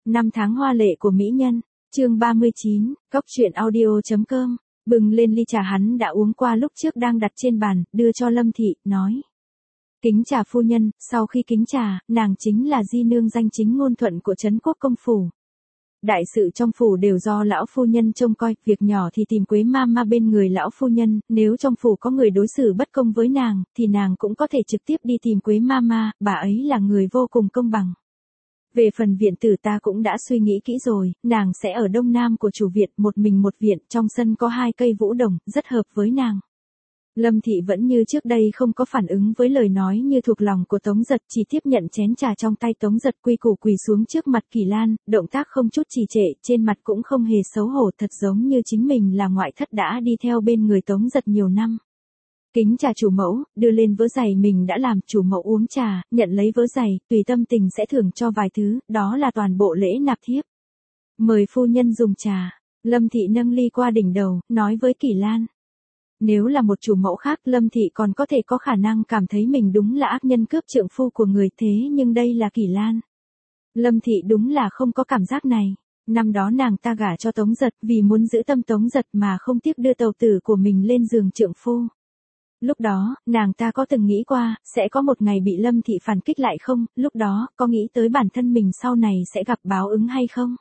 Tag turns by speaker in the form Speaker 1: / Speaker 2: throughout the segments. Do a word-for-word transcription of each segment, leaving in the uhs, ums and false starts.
Speaker 1: Năm tháng hoa lệ của mỹ nhân, chương ba mươi chín, cốc truyện audio chấm com, bừng lên ly trà hắn đã uống qua lúc trước đang đặt trên bàn, đưa cho Lâm Thị, nói. Kính trà phu nhân, sau khi kính trà, nàng chính là di nương danh chính ngôn thuận của Trấn Quốc công phủ. Đại sự trong phủ đều do lão phu nhân trông coi, việc nhỏ thì tìm Quế ma ma bên người lão phu nhân, nếu trong phủ có người đối xử bất công với nàng, thì nàng cũng có thể trực tiếp đi tìm Quế ma ma, bà ấy là người vô cùng công bằng. Về phần viện tử ta cũng đã suy nghĩ kỹ rồi, nàng sẽ ở đông nam của chủ viện, một mình một viện, trong sân có hai cây vũ đồng, rất hợp với nàng. Lâm Thị vẫn như trước đây không có phản ứng với lời nói như thuộc lòng của Tống Giật, chỉ tiếp nhận chén trà trong tay Tống Giật, quy củ quỳ xuống trước mặt Kỳ Lan, động tác không chút trì trệ, trên mặt cũng không hề xấu hổ, thật giống như chính mình là ngoại thất đã đi theo bên người Tống Giật nhiều năm. Kính trà chủ mẫu, đưa lên vớ giày mình đã làm, chủ mẫu uống trà, nhận lấy vớ giày, tùy tâm tình sẽ thưởng cho vài thứ, đó là toàn bộ lễ nạp thiếp. Mời phu nhân dùng trà. Lâm Thị nâng ly qua đỉnh đầu, nói với Kỳ Lan. Nếu là một chủ mẫu khác, Lâm Thị còn có thể có khả năng cảm thấy mình đúng là ác nhân cướp trượng phu của người, thế nhưng đây là Kỳ Lan. Lâm Thị đúng là không có cảm giác này. Năm đó nàng ta gả cho Tống Giật vì muốn giữ tâm Tống Giật mà không tiếc đưa tàu tử của mình lên giường trượng phu. Lúc đó, nàng ta có từng nghĩ qua, sẽ có một ngày bị Lâm Thị phản kích lại không, lúc đó, có nghĩ tới bản thân mình sau này sẽ gặp báo ứng hay không?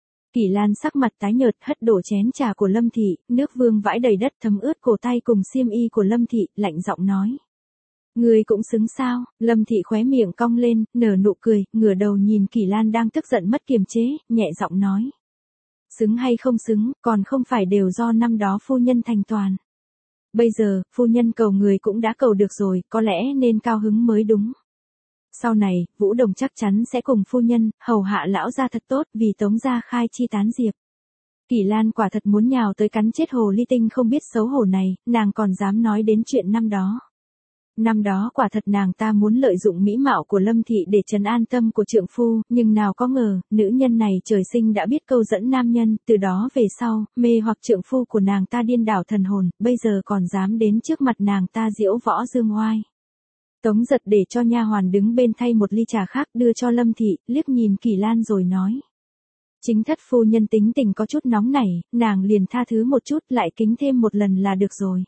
Speaker 1: Kỳ Lan sắc mặt tái nhợt hất đổ chén trà của Lâm Thị, nước vương vãi đầy đất thấm ướt cổ tay cùng xiêm y của Lâm Thị, lạnh giọng nói. Người cũng xứng sao? Lâm Thị khóe miệng cong lên, nở nụ cười, ngửa đầu nhìn Kỳ Lan đang tức giận mất kiềm chế, nhẹ giọng nói. Xứng hay không xứng, còn không phải đều do năm đó phu nhân thành toàn. Bây giờ, phu nhân cầu người cũng đã cầu được rồi, có lẽ nên cao hứng mới đúng. Sau này, Vũ Đồng chắc chắn sẽ cùng phu nhân, hầu hạ lão gia thật tốt vì Tống gia khai chi tán diệp. Kỳ Lan quả thật muốn nhào tới cắn chết hồ ly tinh không biết xấu hổ này, nàng còn dám nói đến chuyện năm đó. Năm đó quả thật nàng ta muốn lợi dụng mỹ mạo của Lâm Thị để trấn an tâm của trượng phu, nhưng nào có ngờ, nữ nhân này trời sinh đã biết câu dẫn nam nhân, từ đó về sau, mê hoặc trượng phu của nàng ta điên đảo thần hồn, bây giờ còn dám đến trước mặt nàng ta diễu võ dương oai. Tống Giật để cho nha hoàn đứng bên thay một ly trà khác đưa cho Lâm Thị, liếc nhìn Kỳ Lan rồi nói. Chính thất phu nhân tính tình có chút nóng nảy, nàng liền tha thứ một chút lại kính thêm một lần là được rồi.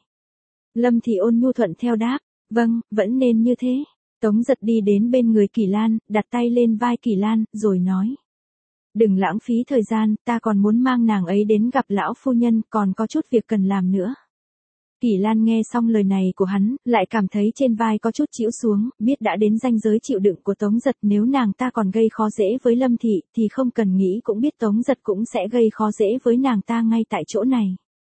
Speaker 1: Lâm Thị ôn nhu thuận theo đáp. Vâng, vẫn nên như thế. Tống Giật đi đến bên người Kỳ Lan, đặt tay lên vai Kỳ Lan, rồi nói. Đừng lãng phí thời gian, ta còn muốn mang nàng ấy đến gặp lão phu nhân, còn có chút việc cần làm nữa. Kỳ Lan nghe xong lời này của hắn, lại cảm thấy trên vai có chút chĩu xuống, biết đã đến ranh giới chịu đựng của Tống Giật, nếu nàng ta còn gây khó dễ với Lâm Thị, thì không cần nghĩ cũng biết Tống Giật cũng sẽ gây khó dễ với nàng ta ngay tại chỗ này.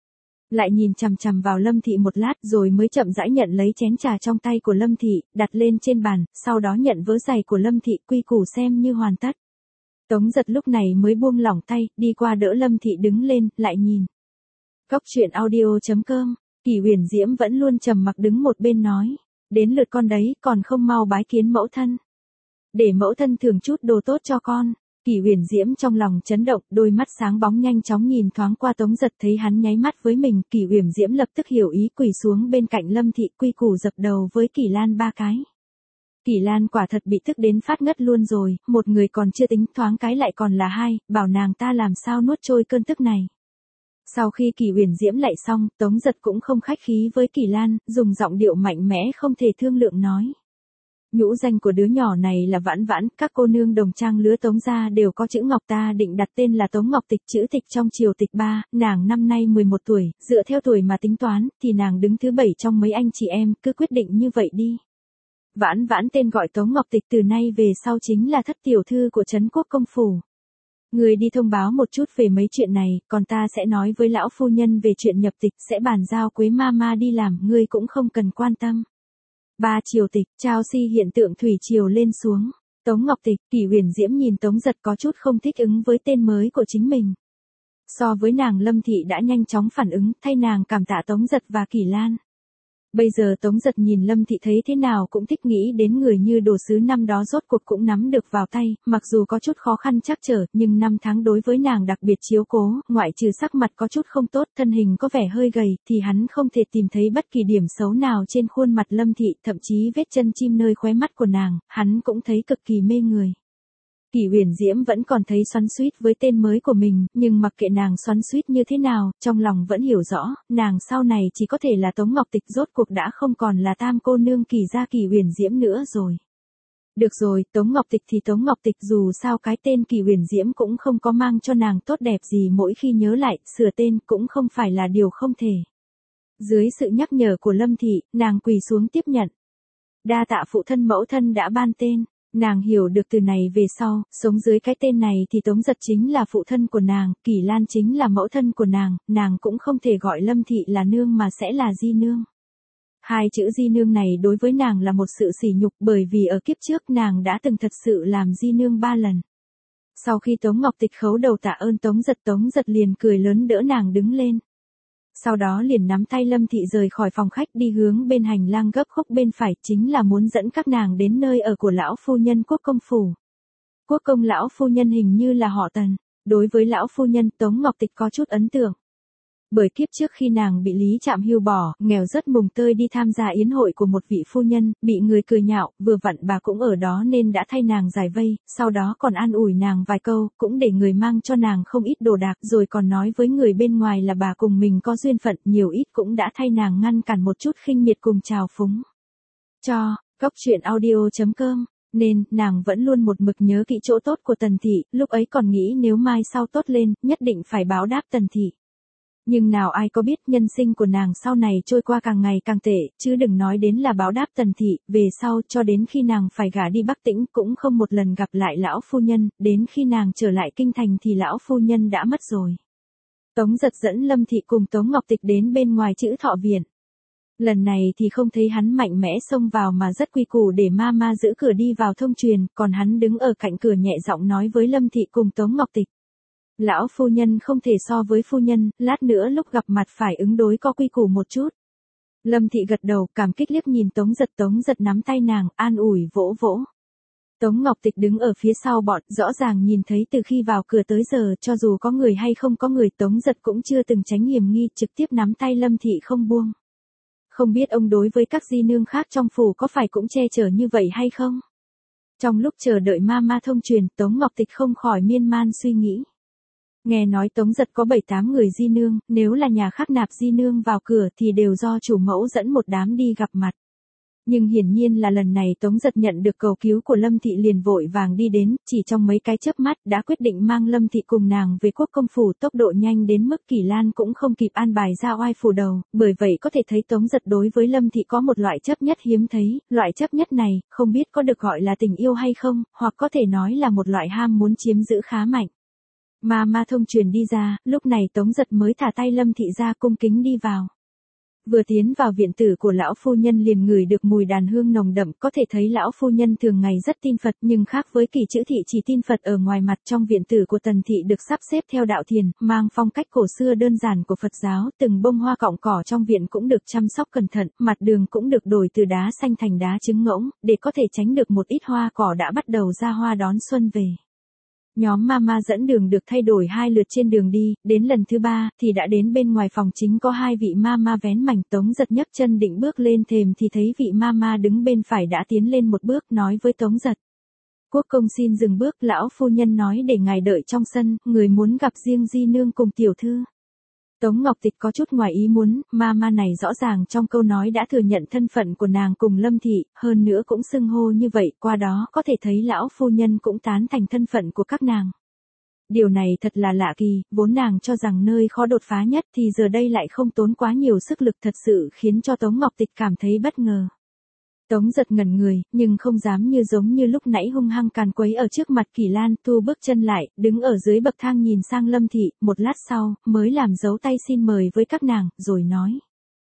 Speaker 1: Lại nhìn chằm chằm vào Lâm Thị một lát rồi mới chậm rãi nhận lấy chén trà trong tay của Lâm Thị, đặt lên trên bàn, sau đó nhận vớ giày của Lâm Thị, quy củ xem như hoàn tất. Tống Giật lúc này mới buông lỏng tay, đi qua đỡ Lâm Thị đứng lên, lại nhìn. Cốc truyện audio chấm com, Kỳ Huyền Diễm vẫn luôn trầm mặc đứng một bên nói, đến lượt con đấy, còn không mau bái kiến mẫu thân. Để mẫu thân thưởng chút đồ tốt cho con. Kỳ Huyền Diễm trong lòng chấn động, đôi mắt sáng bóng nhanh chóng nhìn thoáng qua Tống Giật, thấy hắn nháy mắt với mình, Kỳ Huyền Diễm lập tức hiểu ý, quỳ xuống bên cạnh Lâm Thị, quy củ dập đầu với Kỳ Lan ba cái. Kỳ Lan quả thật bị tức đến phát ngất luôn rồi, một người còn chưa tính, thoáng cái lại còn là hai, bảo nàng ta làm sao nuốt trôi cơn tức này. Sau khi Kỳ Huyền Diễm lại xong, Tống Giật cũng không khách khí với Kỳ Lan, dùng giọng điệu mạnh mẽ không thể thương lượng nói. Nhũ danh của đứa nhỏ này là Vãn Vãn, các cô nương đồng trang lứa Tống gia đều có chữ Ngọc, ta định đặt tên là Tống Ngọc Tịch, chữ Tịch trong triều Tịch ba, nàng năm nay mười một tuổi, dựa theo tuổi mà tính toán, thì nàng đứng thứ bảy trong mấy anh chị em, cứ quyết định như vậy đi. Vãn Vãn tên gọi Tống Ngọc Tịch từ nay về sau chính là thất tiểu thư của Trấn Quốc công phủ. Người đi thông báo một chút về mấy chuyện này, còn ta sẽ nói với lão phu nhân về chuyện nhập tịch, sẽ bàn giao Quế ma ma đi làm, ngươi cũng không cần quan tâm. Ba triều tịch, trao si hiện tượng thủy triều lên xuống. Tống Ngọc Tịch, Kỳ Huyền Diễm nhìn Tống Giật có chút không thích ứng với tên mới của chính mình. So với nàng, Lâm Thị đã nhanh chóng phản ứng, thay nàng cảm tạ Tống Giật và Kỳ Lan. Bây giờ Tống Giật nhìn Lâm Thị thấy thế nào cũng thích, nghĩ đến người như đồ sứ năm đó rốt cuộc cũng nắm được vào tay, mặc dù có chút khó khăn trắc trở, nhưng năm tháng đối với nàng đặc biệt chiếu cố, ngoại trừ sắc mặt có chút không tốt, thân hình có vẻ hơi gầy, thì hắn không thể tìm thấy bất kỳ điểm xấu nào trên khuôn mặt Lâm Thị, thậm chí vết chân chim nơi khóe mắt của nàng, hắn cũng thấy cực kỳ mê người. Kỷ Huyền Diễm vẫn còn thấy xoắn xuýt với tên mới của mình, nhưng mặc kệ nàng xoắn xuýt như thế nào, trong lòng vẫn hiểu rõ, nàng sau này chỉ có thể là Tống Ngọc Tịch, rốt cuộc đã không còn là tam cô nương Kỷ gia Kỷ Huyền Diễm nữa rồi. Được rồi, Tống Ngọc Tịch thì Tống Ngọc Tịch, dù sao cái tên Kỷ Huyền Diễm cũng không có mang cho nàng tốt đẹp gì, mỗi khi nhớ lại, sửa tên cũng không phải là điều không thể. Dưới sự nhắc nhở của Lâm Thị, nàng quỳ xuống tiếp nhận. Đa tạ phụ thân mẫu thân đã ban tên. Nàng hiểu được từ này về sau, sống dưới cái tên này thì Tống Giật chính là phụ thân của nàng, Kỷ Lan chính là mẫu thân của nàng, nàng cũng không thể gọi Lâm Thị là nương mà sẽ là di nương. Hai chữ di nương này đối với nàng là một sự sỉ nhục, bởi vì ở kiếp trước nàng đã từng thật sự làm di nương ba lần. Sau khi Tống Ngọc Tịch khấu đầu tạ ơn Tống Giật, Tống Giật liền cười lớn đỡ nàng đứng lên. Sau đó liền nắm tay Lâm Thị rời khỏi phòng khách đi hướng bên hành lang gấp khúc bên phải, chính là muốn dẫn các nàng đến nơi ở của lão phu nhân Quốc công phủ. Quốc công lão phu nhân hình như là họ Tần, đối với lão phu nhân Tống Ngọc Tịch có chút ấn tượng. Bởi kiếp trước khi nàng bị Lý Trạm hưu bỏ, nghèo rất mùng tơi đi tham gia yến hội của một vị phu nhân, bị người cười nhạo, vừa vặn bà cũng ở đó nên đã thay nàng giải vây, sau đó còn an ủi nàng vài câu, cũng để người mang cho nàng không ít đồ đạc, rồi còn nói với người bên ngoài là bà cùng mình có duyên phận, nhiều ít cũng đã thay nàng ngăn cản một chút khinh miệt cùng trào phúng. Cho, góc truyện audio chấm com. Nên, nàng vẫn luôn một mực nhớ kỹ chỗ tốt của Tần Thị, lúc ấy còn nghĩ nếu mai sau tốt lên, nhất định phải báo đáp Tần Thị. Nhưng nào ai có biết nhân sinh của nàng sau này trôi qua càng ngày càng tệ, chứ đừng nói đến là báo đáp Tần Thị, về sau cho đến khi nàng phải gả đi Bắc Tĩnh cũng không một lần gặp lại lão phu nhân, đến khi nàng trở lại kinh thành thì lão phu nhân đã mất rồi. Tống Giật dẫn Lâm Thị cùng Tống Ngọc Tịch đến bên ngoài Chữ Thọ Viện. Lần này thì không thấy hắn mạnh mẽ xông vào mà rất quy củ để ma ma giữ cửa đi vào thông truyền, còn hắn đứng ở cạnh cửa nhẹ giọng nói với Lâm Thị cùng Tống Ngọc Tịch. Lão phu nhân không thể so với phu nhân, lát nữa lúc gặp mặt phải ứng đối có quy củ một chút. Lâm Thị gật đầu, cảm kích liếc nhìn Tống Giật, Tống Giật nắm tay nàng, an ủi vỗ vỗ. Tống Ngọc Tịch đứng ở phía sau bọn, rõ ràng nhìn thấy từ khi vào cửa tới giờ, cho dù có người hay không có người, Tống Giật cũng chưa từng tránh hiểm nghi, trực tiếp nắm tay Lâm Thị không buông. Không biết ông đối với các di nương khác trong phủ có phải cũng che chở như vậy hay không? Trong lúc chờ đợi ma ma thông truyền, Tống Ngọc Tịch không khỏi miên man suy nghĩ. Nghe nói Tống Giật có bảy tám người di nương, nếu là nhà khác nạp di nương vào cửa thì đều do chủ mẫu dẫn một đám đi gặp mặt. Nhưng hiển nhiên là lần này Tống Giật nhận được cầu cứu của Lâm Thị liền vội vàng đi đến, chỉ trong mấy cái chớp mắt đã quyết định mang Lâm Thị cùng nàng về Quốc công phủ, tốc độ nhanh đến mức Kỷ Lan cũng không kịp an bài ra oai phủ đầu, bởi vậy có thể thấy Tống Giật đối với Lâm Thị có một loại chấp nhất hiếm thấy, loại chấp nhất này, không biết có được gọi là tình yêu hay không, hoặc có thể nói là một loại ham muốn chiếm giữ khá mạnh. Ma ma thông truyền đi ra, lúc này Tống Giật mới thả tay Lâm Thị ra cung kính đi vào. Vừa tiến vào viện tử của lão phu nhân liền ngửi được mùi đàn hương nồng đậm, có thể thấy lão phu nhân thường ngày rất tin Phật, nhưng khác với Kỳ Chữ Thị chỉ tin Phật ở ngoài mặt. Trong viện tử của Tần Thị được sắp xếp theo đạo thiền, mang phong cách cổ xưa đơn giản của Phật giáo, từng bông hoa cọng cỏ trong viện cũng được chăm sóc cẩn thận, mặt đường cũng được đổi từ đá xanh thành đá trứng ngỗng, để có thể tránh được một ít hoa cỏ đã bắt đầu ra hoa đón xuân về. Nhóm Mama dẫn đường được thay đổi hai lượt trên đường đi, đến lần thứ ba, thì đã đến bên ngoài phòng chính có hai vị Mama vén mảnh. Tống Giật nhấc chân định bước lên thềm thì thấy vị Mama đứng bên phải đã tiến lên một bước nói với Tống Giật. Quốc công xin dừng bước, lão phu nhân nói để ngài đợi trong sân, người muốn gặp riêng di nương cùng tiểu thư. Tống Ngọc Tịch có chút ngoài ý muốn, Mama này rõ ràng trong câu nói đã thừa nhận thân phận của nàng cùng Lâm Thị, hơn nữa cũng xưng hô như vậy, qua đó có thể thấy lão phu nhân cũng tán thành thân phận của các nàng. Điều này thật là lạ kỳ, vốn nàng cho rằng nơi khó đột phá nhất thì giờ đây lại không tốn quá nhiều sức lực, thật sự khiến cho Tống Ngọc Tịch cảm thấy bất ngờ. Tống Giật ngẩn người, nhưng không dám như giống như lúc nãy hung hăng càn quấy ở trước mặt Kỷ Lan, thu bước chân lại, đứng ở dưới bậc thang nhìn sang Lâm Thị, một lát sau, mới làm dấu tay xin mời với các nàng, rồi nói.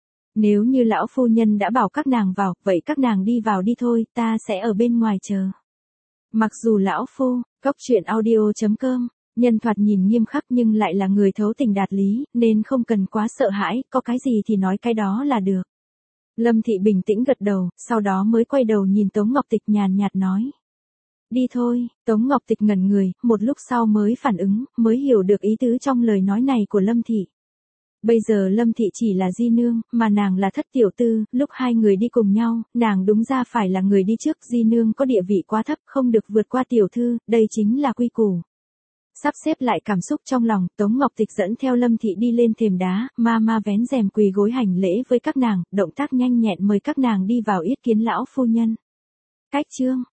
Speaker 1: Nếu như lão phu nhân đã bảo các nàng vào, vậy các nàng đi vào đi thôi, ta sẽ ở bên ngoài chờ. Mặc dù lão phu, góc truyện audio chấm com, nhân thoạt nhìn nghiêm khắc nhưng lại là người thấu tình đạt lý, nên không cần quá sợ hãi, có cái gì thì nói cái đó là được. Lâm Thị bình tĩnh gật đầu, sau đó mới quay đầu nhìn Tống Ngọc Tịch nhàn nhạt nói. Đi thôi, Tống Ngọc Tịch ngẩn người, một lúc sau mới phản ứng, mới hiểu được ý tứ trong lời nói này của Lâm Thị. Bây giờ Lâm Thị chỉ là di nương, mà nàng là thất tiểu tư, lúc hai người đi cùng nhau, nàng đúng ra phải là người đi trước, di nương có địa vị quá thấp, không được vượt qua tiểu thư, đây chính là quy củ. Sắp xếp lại cảm xúc trong lòng, Tống Ngọc Tịch dẫn theo Lâm Thị đi lên thềm đá, ma ma vén rèm quỳ gối hành lễ với các nàng, động tác nhanh nhẹn mời các nàng đi vào yết kiến lão phu nhân. Cách chương